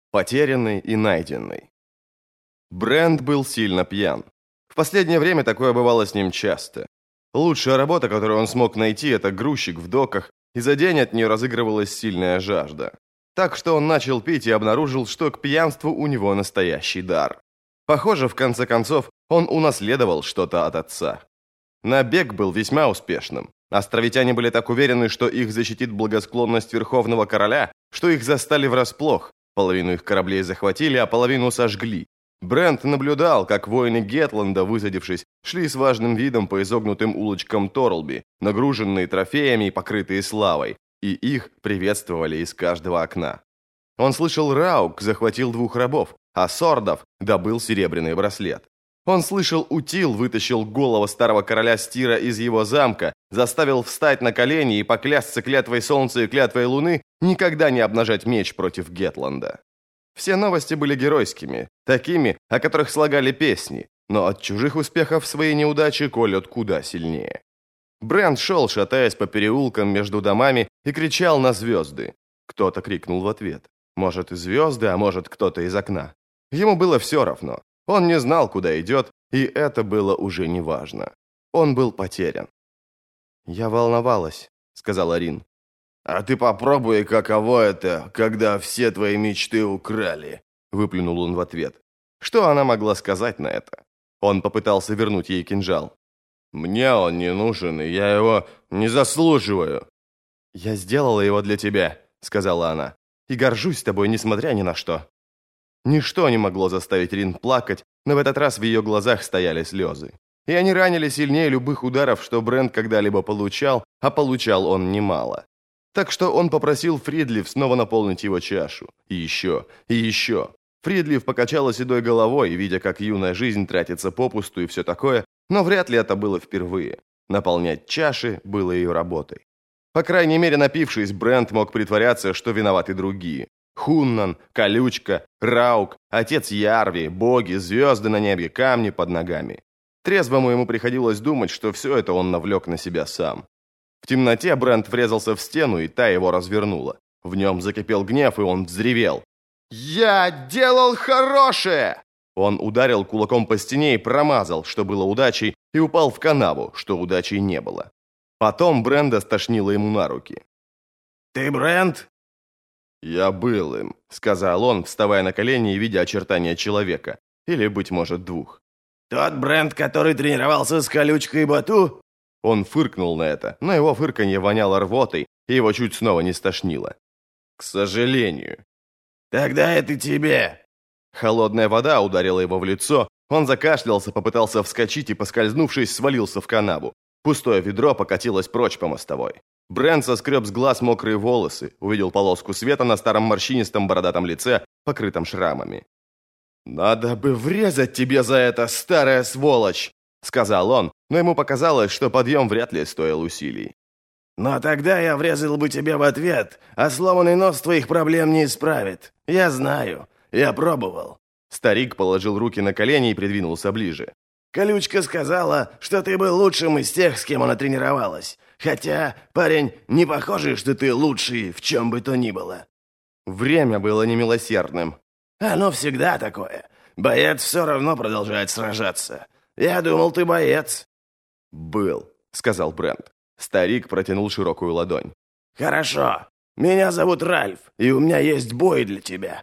Потерянный и найденный. Брент был сильно пьян. В последнее время такое бывало с ним часто. Лучшая работа, которую он смог найти, это грузчик в доках, и за день от нее разыгрывалась сильная жажда. Так что он начал пить и обнаружил, что к пьянству у него настоящий дар. Похоже, в конце концов, он унаследовал что-то от отца. Набег был весьма успешным. Островитяне были так уверены, что их защитит благосклонность Верховного Короля, что их застали врасплох. Половину их кораблей захватили, а половину сожгли. Брент наблюдал, как воины Гетланда, высадившись, шли с важным видом по изогнутым улочкам Торлби, нагруженные трофеями и покрытые славой, и их приветствовали из каждого окна. Он слышал, Раук захватил 2 рабов, а Сордов добыл серебряный браслет. Он слышал, Утил вытащил голову старого короля Стира из его замка, заставил встать на колени и поклясться клятвой солнца и клятвой луны никогда не обнажать меч против Гетланда. Все новости были геройскими, такими, о которых слагали песни, но от чужих успехов свои неудачи колют куда сильнее. Брент шел, шатаясь по переулкам между домами, и кричал на звезды. Кто-то крикнул в ответ. Может, и звезды, а может, кто-то из окна. Ему было все равно. Он не знал, куда идет, и это было уже неважно. Он был потерян. «Я волновалась», — сказала Рин. «А ты попробуй, каково это, когда все твои мечты украли», — выплюнул он в ответ. Что она могла сказать на это? Он попытался вернуть ей кинжал. «Мне он не нужен, и я его не заслуживаю». «Я сделала его для тебя», — сказала она, — «и горжусь тобой, несмотря ни на что». Ничто не могло заставить Рин плакать, но в этот раз в ее глазах стояли слезы. И они ранили сильнее любых ударов, что Брент когда-либо получал, а получал он немало. Так что он попросил Фридлиф снова наполнить его чашу. И еще, и еще. Фридлиф покачала седой головой, видя, как юная жизнь тратится попусту и все такое, но вряд ли это было впервые. Наполнять чаши было ее работой. По крайней мере, напившись, Брент мог притворяться, что виноваты другие. Хуннан, Колючка, Раук, отец Ярви, боги, звезды на небе, камни под ногами. Трезвому ему приходилось думать, что все это он навлек на себя сам. В темноте Брент врезался в стену, и та его развернула. В нем закипел гнев, и он взревел. «Я делал хорошее!» Он ударил кулаком по стене и промазал, что было удачей, и упал в канаву, что удачей не было. Потом Бренда стошнило ему на руки. «Ты Брент?» «Я был им», — сказал он, вставая на колени и видя очертания человека. Или, быть может, 2. «Тот Брент, который тренировался с Колючкой и Бату?» Он фыркнул на это, но его фырканье воняло рвотой, и его чуть снова не стошнило. «К сожалению». «Тогда это тебе». Холодная вода ударила его в лицо, он закашлялся, попытался вскочить и, поскользнувшись, свалился в канаву. Пустое ведро покатилось прочь по мостовой. Брент соскреб с глаз мокрые волосы, увидел полоску света на старом морщинистом бородатом лице, покрытом шрамами. «Надо бы врезать тебе за это, старая сволочь!» — сказал он, но ему показалось, что подъем вряд ли стоил усилий. «Но тогда я врезал бы тебе в ответ, а сломанный нос твоих проблем не исправит. Я знаю, я пробовал». Старик положил руки на колени и придвинулся ближе. «Колючка сказала, что ты был лучшим из тех, с кем она тренировалась. Хотя, парень, не похоже, что ты лучший в чем бы то ни было». Время было немилосердным. «Оно всегда такое. Боец все равно продолжает сражаться. Я думал, ты боец». «Был», — сказал Брент. Старик протянул широкую ладонь. «Хорошо. Меня зовут Ральф, и у меня есть бой для тебя».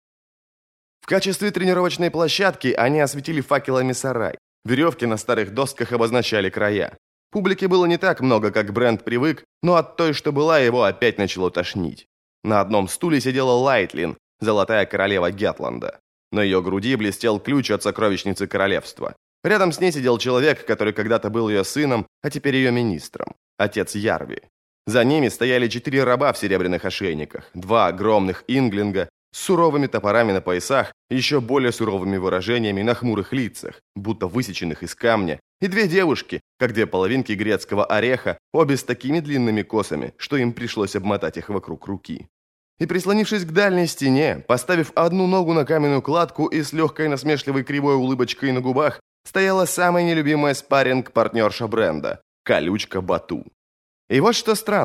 В качестве тренировочной площадки они осветили факелами сарай. Веревки на старых досках обозначали края. Публики было не так много, как Брент привык, но от той, что была, его опять начало тошнить. На одном стуле сидела Лайтлин, золотая королева Гетланда. На ее груди блестел ключ от сокровищницы королевства. Рядом с ней сидел человек, который когда-то был ее сыном, а теперь ее министром. Отец Ярви. За ними стояли 4 раба в серебряных ошейниках, 2 огромных инглинга с суровыми топорами на поясах, еще более суровыми выражениями на хмурых лицах, будто высеченных из камня, и 2 девушки, как 2 половинки грецкого ореха, обе с такими длинными косами, что им пришлось обмотать их вокруг руки. И прислонившись к дальней стене, поставив одну ногу на каменную кладку и с легкой насмешливой кривой улыбочкой на губах, стояла самая нелюбимая спарринг-партнерша Бренда – Колючка Бату. И вот что странно.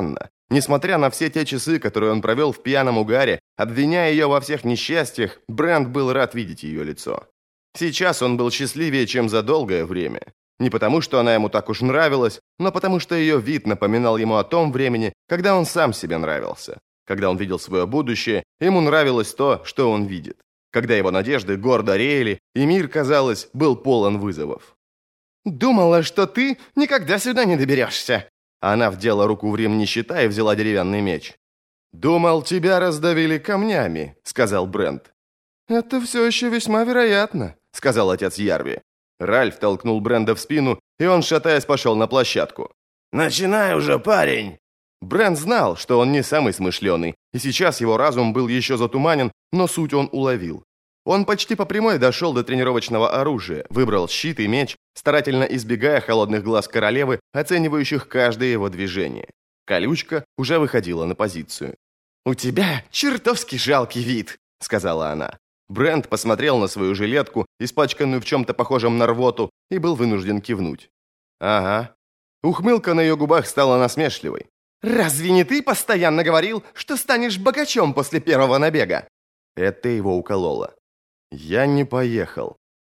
Несмотря на все те часы, которые он провел в пьяном угаре, обвиняя ее во всех несчастьях, Брент был рад видеть ее лицо. Сейчас он был счастливее, чем за долгое время. Не потому, что она ему так уж нравилась, но потому, что ее вид напоминал ему о том времени, когда он сам себе нравился. Когда он видел свое будущее, ему нравилось то, что он видит. Когда его надежды гордо реяли, и мир, казалось, был полон вызовов. «Думала, что ты никогда сюда не доберешься». Она вдела руку в ремни щита и взяла деревянный меч. «Думал, тебя раздавили камнями», — сказал Брент. «Это все еще весьма вероятно», — сказал отец Ярви. Ральф толкнул Бренда в спину, и он, шатаясь, пошел на площадку. «Начинай уже, парень!» Брент знал, что он не самый смышленый, и сейчас его разум был еще затуманен, но суть он уловил. Он почти по прямой дошел до тренировочного оружия, выбрал щит и меч, старательно избегая холодных глаз королевы, оценивающих каждое его движение. Колючка уже выходила на позицию. «У тебя чертовски жалкий вид», — сказала она. Брент посмотрел на свою жилетку, испачканную в чем-то похожем на рвоту, и был вынужден кивнуть. «Ага». Ухмылка на ее губах стала насмешливой. «Разве не ты постоянно говорил, что станешь богачом после первого набега?» Это его укололо. «Я не поехал».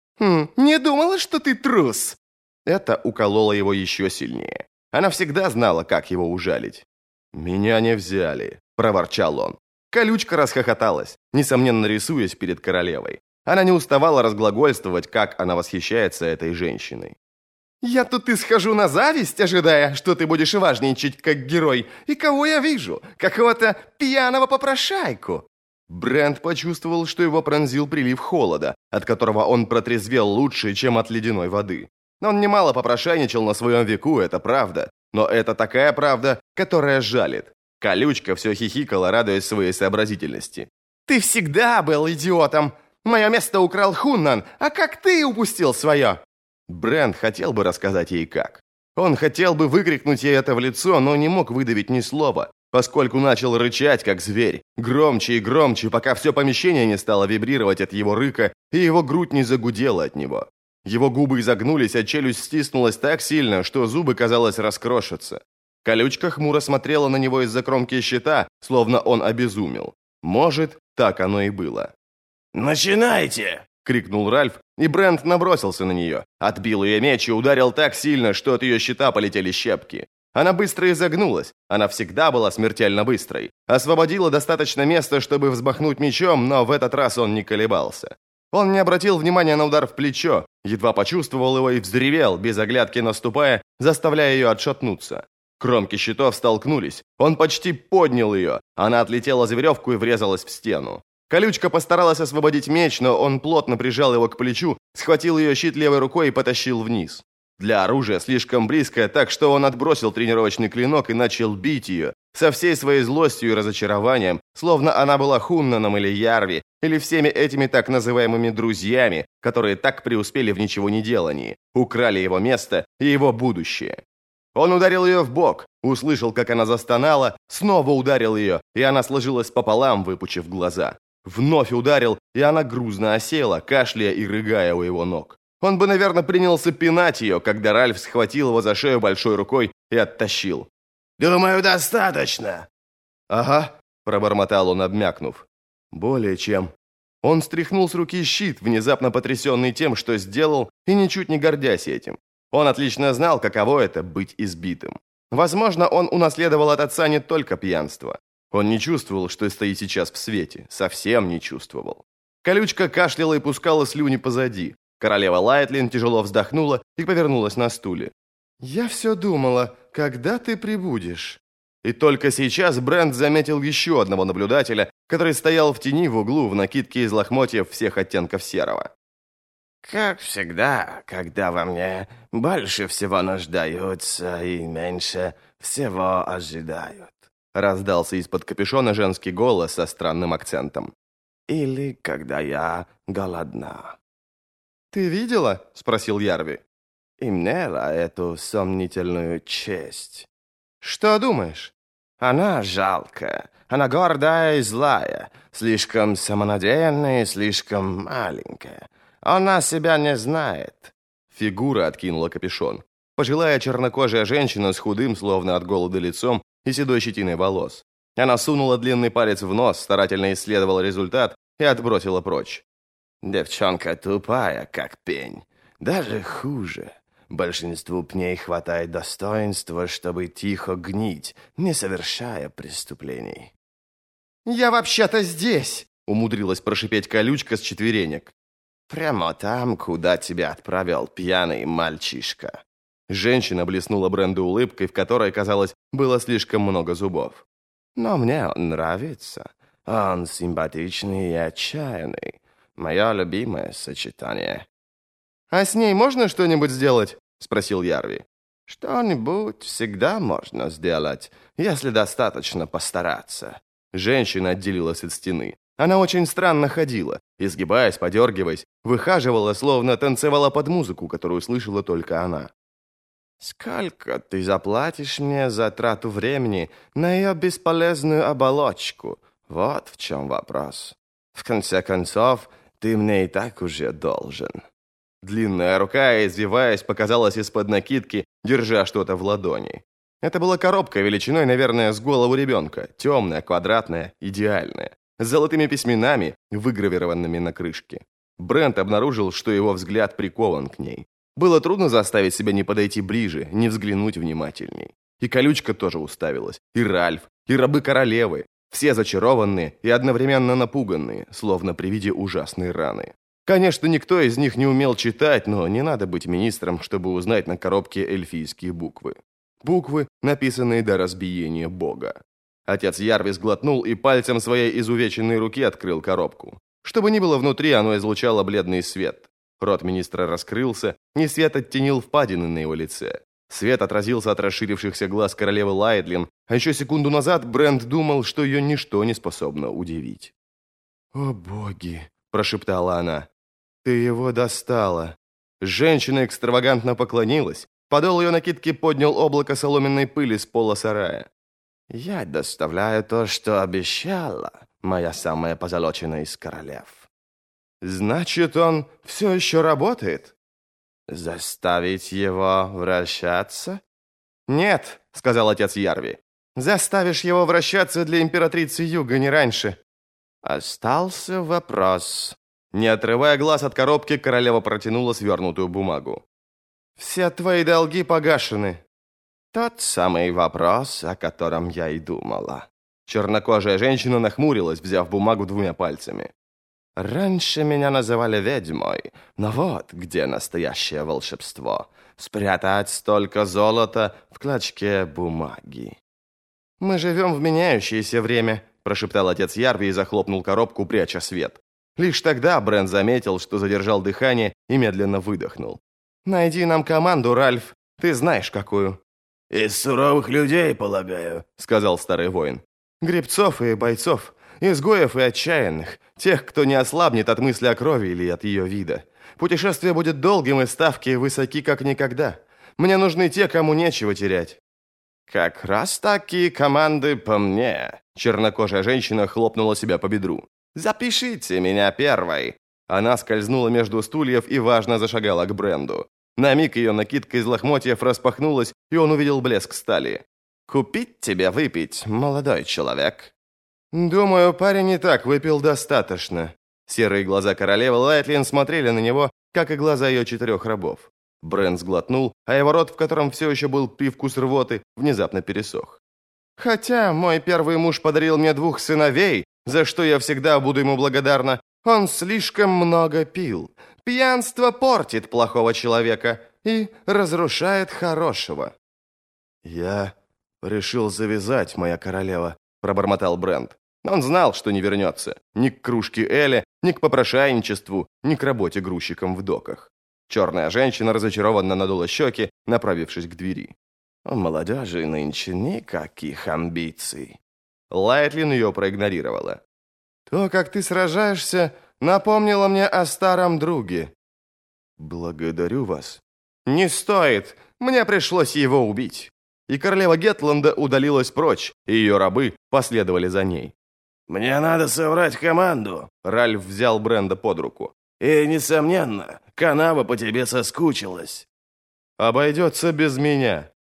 «Не думала, что ты трус». Это укололо его еще сильнее. Она всегда знала, как его ужалить. «Меня не взяли», — проворчал он. Колючка расхохоталась, несомненно рисуясь перед королевой. Она не уставала разглагольствовать, как она восхищается этой женщиной. «Я тут и схожу на зависть, ожидая, что ты будешь важничать как герой. И кого я вижу? Какого-то пьяного попрошайку». Брент почувствовал, что его пронзил прилив холода, от которого он протрезвел лучше, чем от ледяной воды. Он немало попрошайничал на своем веку, это правда. Но это такая правда, которая жалит. Колючка все хихикала, радуясь своей сообразительности. «Ты всегда был идиотом. Мое место украл Хуннан, а как ты упустил свое?» Брент хотел бы рассказать ей как. Он хотел бы выкрикнуть ей это в лицо, но не мог выдавить ни слова, поскольку начал рычать, как зверь, громче и громче, пока все помещение не стало вибрировать от его рыка, и его грудь не загудела от него. Его губы изогнулись, а челюсть стиснулась так сильно, что зубы, казалось, раскрошатся. Колючка хмуро смотрела на него из-за кромки щита, словно он обезумел. Может, так оно и было. «Начинайте!» — крикнул Ральф, и Брент набросился на нее, отбил ее меч и ударил так сильно, что от ее щита полетели щепки. Она быстро изогнулась, она всегда была смертельно быстрой. Освободила достаточно места, чтобы взмахнуть мечом, но в этот раз он не колебался. Он не обратил внимания на удар в плечо, едва почувствовал его и взревел, без оглядки наступая, заставляя ее отшатнуться. Кромки щитов столкнулись, он почти поднял ее, она отлетела за веревку и врезалась в стену. Колючка постаралась освободить меч, но он плотно прижал его к плечу, схватил ее щит левой рукой и потащил вниз. Для оружия слишком близко, так что он отбросил тренировочный клинок и начал бить ее, со всей своей злостью и разочарованием, словно она была Хуннаном или Ярви, или всеми этими так называемыми «друзьями», которые так преуспели в ничегонеделании, украли его место и его будущее. Он ударил ее в бок, услышал, как она застонала, снова ударил ее, и она сложилась пополам, выпучив глаза. Вновь ударил, и она грузно осела, кашляя и рыгая у его ног. Он бы, наверное, принялся пинать ее, когда Ральф схватил его за шею большой рукой и оттащил. «Думаю, достаточно». «Ага», – пробормотал он, обмякнув. «Более чем». Он стряхнул с руки щит, внезапно потрясенный тем, что сделал, и ничуть не гордясь этим. Он отлично знал, каково это – быть избитым. Возможно, он унаследовал от отца не только пьянство. Он не чувствовал, что стоит сейчас в свете. Совсем не чувствовал. Колючка кашляла и пускала слюни позади. Королева Лайтлин тяжело вздохнула и повернулась на стуле. «Я все думала, когда ты прибудешь?» И только сейчас Брент заметил еще одного наблюдателя, который стоял в тени в углу в накидке из лохмотьев всех оттенков серого. «Как всегда, когда во мне больше всего нуждаются и меньше всего ожидают», раздался из-под капюшона женский голос со странным акцентом. «Или когда я голодна». «Ты видела?» – спросил Ярви. «Имела эту сомнительную честь». «Что думаешь?» «Она жалкая, она гордая и злая, слишком самонадеянная и слишком маленькая. Она себя не знает». Фигура откинула капюшон. Пожилая чернокожая женщина с худым, словно от голода лицом, и седой щетиной волос. Она сунула длинный палец в нос, старательно исследовала результат и отбросила прочь. Девчонка тупая, как пень. Даже хуже. Большинству пней хватает достоинства, чтобы тихо гнить, не совершая преступлений. «Я вообще-то здесь!» — умудрилась прошипеть колючка с четверенек. «Прямо там, куда тебя отправил пьяный мальчишка». Женщина блеснула Бренду улыбкой, в которой, казалось, было слишком много зубов. «Но мне он нравится. Он симпатичный и отчаянный. Мое любимое сочетание». «А с ней можно что-нибудь сделать?» — спросил Ярви. «Что-нибудь всегда можно сделать, если достаточно постараться». Женщина отделилась от стены. Она очень странно ходила, изгибаясь, подергиваясь, выхаживала, словно танцевала под музыку, которую слышала только она. «Сколько ты заплатишь мне за трату времени на ее бесполезную оболочку? Вот в чем вопрос. В конце концов, ты мне и так уже должен». Длинная рука, извиваясь, показалась из-под накидки, держа что-то в ладони. Это была коробка величиной, наверное, с голову ребенка, темная, квадратная, идеальная, с золотыми письменами, выгравированными на крышке. Брент обнаружил, что его взгляд прикован к ней. Было трудно заставить себя не подойти ближе, не взглянуть внимательней. И колючка тоже уставилась, и Ральф, и рабы королевы, все зачарованные и одновременно напуганные, словно при виде ужасной раны. Конечно, никто из них не умел читать, но не надо быть министром, чтобы узнать на коробке эльфийские буквы. Буквы, написанные до разбиения Бога. Отец Ярви сглотнул и пальцем своей изувеченной руки открыл коробку. Чтобы ни было внутри, оно излучало бледный свет. Рот министра раскрылся, и свет оттенил впадины на его лице. Свет отразился от расширившихся глаз королевы Лайтлин, а еще секунду назад Брент думал, что ее ничто не способно удивить. «О боги!» – прошептала она. «Ты его достала!» Женщина экстравагантно поклонилась. Подол ее накидки поднял облако соломенной пыли с пола сарая. «Я доставляю то, что обещала, моя самая позолоченная из королев». «Значит, он все еще работает?» «Заставить его вращаться?» «Нет», — сказал отец Ярви. «Заставишь его вращаться для императрицы Юга не раньше». Остался вопрос. Не отрывая глаз от коробки, королева протянула свернутую бумагу. «Все твои долги погашены». Тот самый вопрос, о котором я и думала. Чернокожая женщина нахмурилась, взяв бумагу двумя пальцами. Раньше меня называли ведьмой, но вот где настоящее волшебство. Спрятать столько золота в клочке бумаги. «Мы живем в меняющееся время», – прошептал отец Ярви и захлопнул коробку, пряча свет. Лишь тогда Брент заметил, что задержал дыхание и медленно выдохнул. «Найди нам команду, Ральф. Ты знаешь, какую». «Из суровых людей, полагаю», — сказал старый воин. «Гребцов и бойцов, изгоев и отчаянных, тех, кто не ослабнет от мысли о крови или от ее вида. Путешествие будет долгим, и ставки высоки, как никогда. Мне нужны те, кому нечего терять». «Как раз такие команды по мне», — чернокожая женщина хлопнула себя по бедру. «Запишите меня первой». Она скользнула между стульев и важно зашагала к Бренду. На миг ее накидка из лохмотьев распахнулась, и он увидел блеск стали. «Купить тебе выпить, молодой человек?» «Думаю, парень и так выпил достаточно». Серые глаза королевы Лайтлин смотрели на него, как и глаза ее 4 рабов. Брент сглотнул, а его рот, в котором все еще был привкус рвоты, внезапно пересох. «Хотя мой первый муж подарил мне 2 сыновей, за что я всегда буду ему благодарна, он слишком много пил. Пьянство портит плохого человека и разрушает хорошего». «Я решил завязать, моя королева», — пробормотал Брент. Он знал, что не вернется. Ни к кружке Эля, ни к попрошайничеству, ни к работе грузчиком в доках. Черная женщина разочарованно надула щеки, направившись к двери. «У молодежи нынче никаких амбиций». Лайтлин ее проигнорировала. «То, как ты сражаешься, напомнило мне о старом друге». «Благодарю вас». «Не стоит. Мне пришлось его убить». И королева Гетланда удалилась прочь, и ее рабы последовали за ней. «Мне надо собрать команду», — Ральф взял Бренда под руку. «И, несомненно, канава по тебе соскучилась». «Обойдется без меня».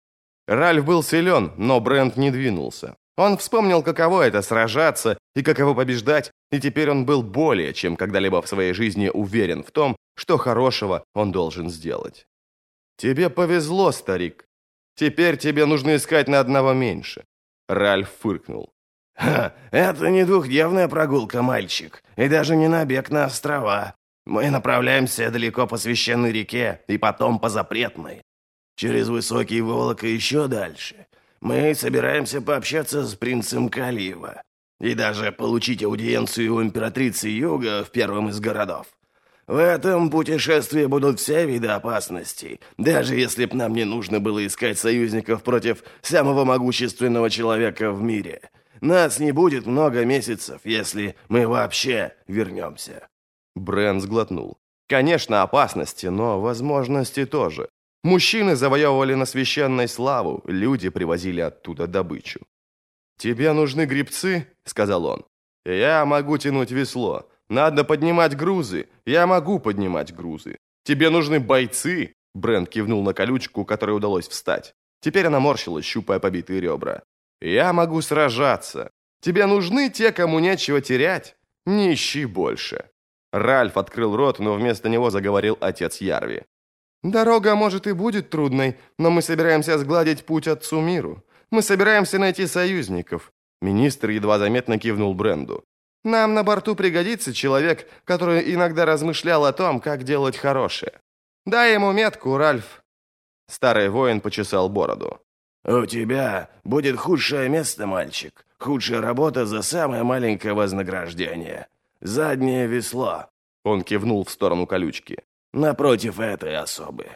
Ральф был силен, но Брент не двинулся. Он вспомнил, каково это сражаться и каково побеждать, и теперь он был более чем когда-либо в своей жизни уверен в том, что хорошего он должен сделать. «Тебе повезло, старик. Теперь тебе нужно искать на одного меньше». Ральф фыркнул. «Ха, это не двухдневная прогулка, мальчик, и даже не набег на острова. Мы направляемся далеко по священной реке и потом по запретной. Через высокий Волок и еще дальше. Мы собираемся пообщаться с принцем Калива и даже получить аудиенцию у императрицы Юга в первом из городов. В этом путешествии будут все виды опасностей, даже если б нам не нужно было искать союзников против самого могущественного человека в мире. Нас не будет много месяцев, если мы вообще вернемся». Брент сглотнул. Конечно, опасности, но возможности тоже. Мужчины завоевывали на священной славу, люди привозили оттуда добычу. «Тебе нужны гребцы?» — сказал он. «Я могу тянуть весло. Надо поднимать грузы. Я могу поднимать грузы. Тебе нужны бойцы?» Брент кивнул на колючку, которой удалось встать. Теперь она морщилась, щупая побитые ребра. «Я могу сражаться. Тебе нужны те, кому нечего терять? Не ищи больше». Ральф открыл рот, но вместо него заговорил отец Ярви. «Дорога, может, и будет трудной, но мы собираемся сгладить путь отцу миру. Мы собираемся найти союзников». Министр едва заметно кивнул Бренду. «Нам на борту пригодится человек, который иногда размышлял о том, как делать хорошее. Дай ему метку, Ральф». Старый воин почесал бороду. «У тебя будет худшее место, мальчик. Худшая работа за самое маленькое вознаграждение. Заднее весло». Он кивнул в сторону колючки. «Напротив этой особы».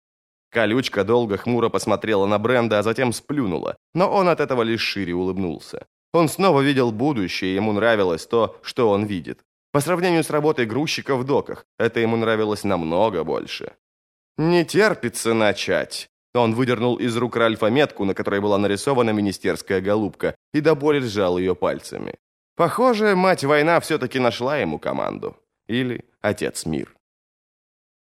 Колючка долго хмуро посмотрела на Бренда, а затем сплюнула, но он от этого лишь шире улыбнулся. Он снова видел будущее, ему нравилось то, что он видит. По сравнению с работой грузчика в доках, это ему нравилось намного больше. «Не терпится начать». Он выдернул из рук Ральфа метку, на которой была нарисована министерская голубка, и до боли сжал ее пальцами. Похоже, мать-война все-таки нашла ему команду. Или отец-мир.